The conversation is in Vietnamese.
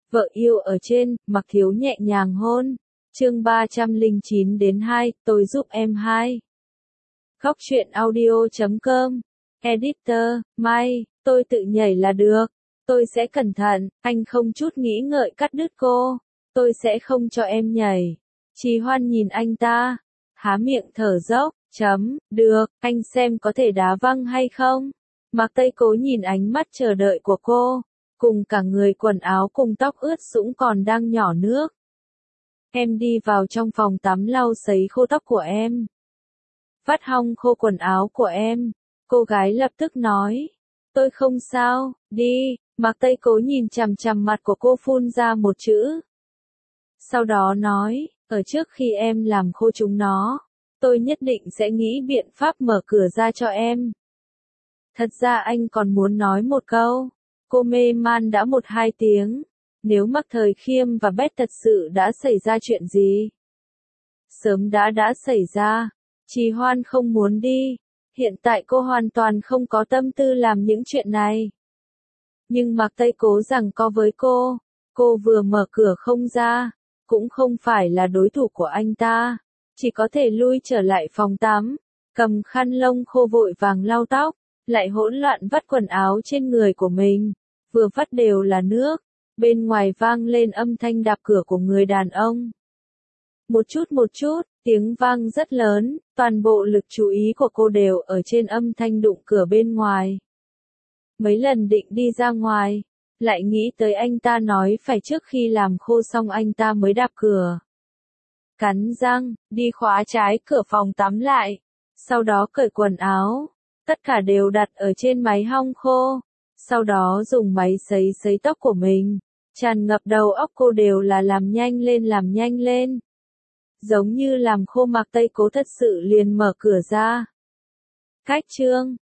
Vợ yêu ở trên, Mặc Thiếu nhẹ nhàng hôn. Chương 309-2, tôi giúp em 2. Góc truyện audio.com. Editor, Mai, tôi tự nhảy là được. Tôi sẽ cẩn thận, anh không chút nghĩ ngợi cắt đứt cô. Tôi sẽ không cho em nhảy. Trì Hoan nhìn anh ta, há miệng thở dốc, được, anh xem có thể đá văng hay không. Mạc Tây Cố nhìn ánh mắt chờ đợi của cô, cùng cả người quần áo cùng tóc ướt sũng còn đang nhỏ nước. Em đi vào trong phòng tắm lau sấy khô tóc của em. Vắt hong khô quần áo của em. Cô gái lập tức nói. Tôi không sao, đi. Mạc Tây Cố nhìn chằm chằm mặt của cô phun ra một chữ. Sau đó nói, ở trước khi em làm khô chúng nó, tôi nhất định sẽ nghĩ biện pháp mở cửa ra cho em. Thật ra anh còn muốn nói một câu. Cô mê man đã 1-2 tiếng. Nếu Mạc Thời Khiêm và Beth thật sự đã xảy ra chuyện gì? Sớm đã xảy ra. Trì Hoan không muốn đi. Hiện tại cô hoàn toàn không có tâm tư làm những chuyện này. Nhưng Mạc Tây Cố rằng co với cô. Cô vừa mở cửa không ra. Cũng không phải là đối thủ của anh ta. Chỉ có thể lui trở lại phòng tắm. Cầm khăn lông khô vội vàng lau tóc. Lại hỗn loạn vắt quần áo trên người của mình. Vừa vắt đều là nước. Bên ngoài vang lên âm thanh đạp cửa của người đàn ông. Một chút, tiếng vang rất lớn, toàn bộ lực chú ý của cô đều ở trên âm thanh đụng cửa bên ngoài. Mấy lần định đi ra ngoài, lại nghĩ tới anh ta nói phải trước khi làm khô xong anh ta mới đạp cửa. Cắn răng, đi khóa trái cửa phòng tắm lại, sau đó cởi quần áo, tất cả đều đặt ở trên máy hong khô, sau đó dùng máy sấy tóc của mình. Tràn ngập đầu óc cô đều là làm nhanh lên. Giống như làm khô Mạc Tây Cố thật sự liền mở cửa ra. Cách chương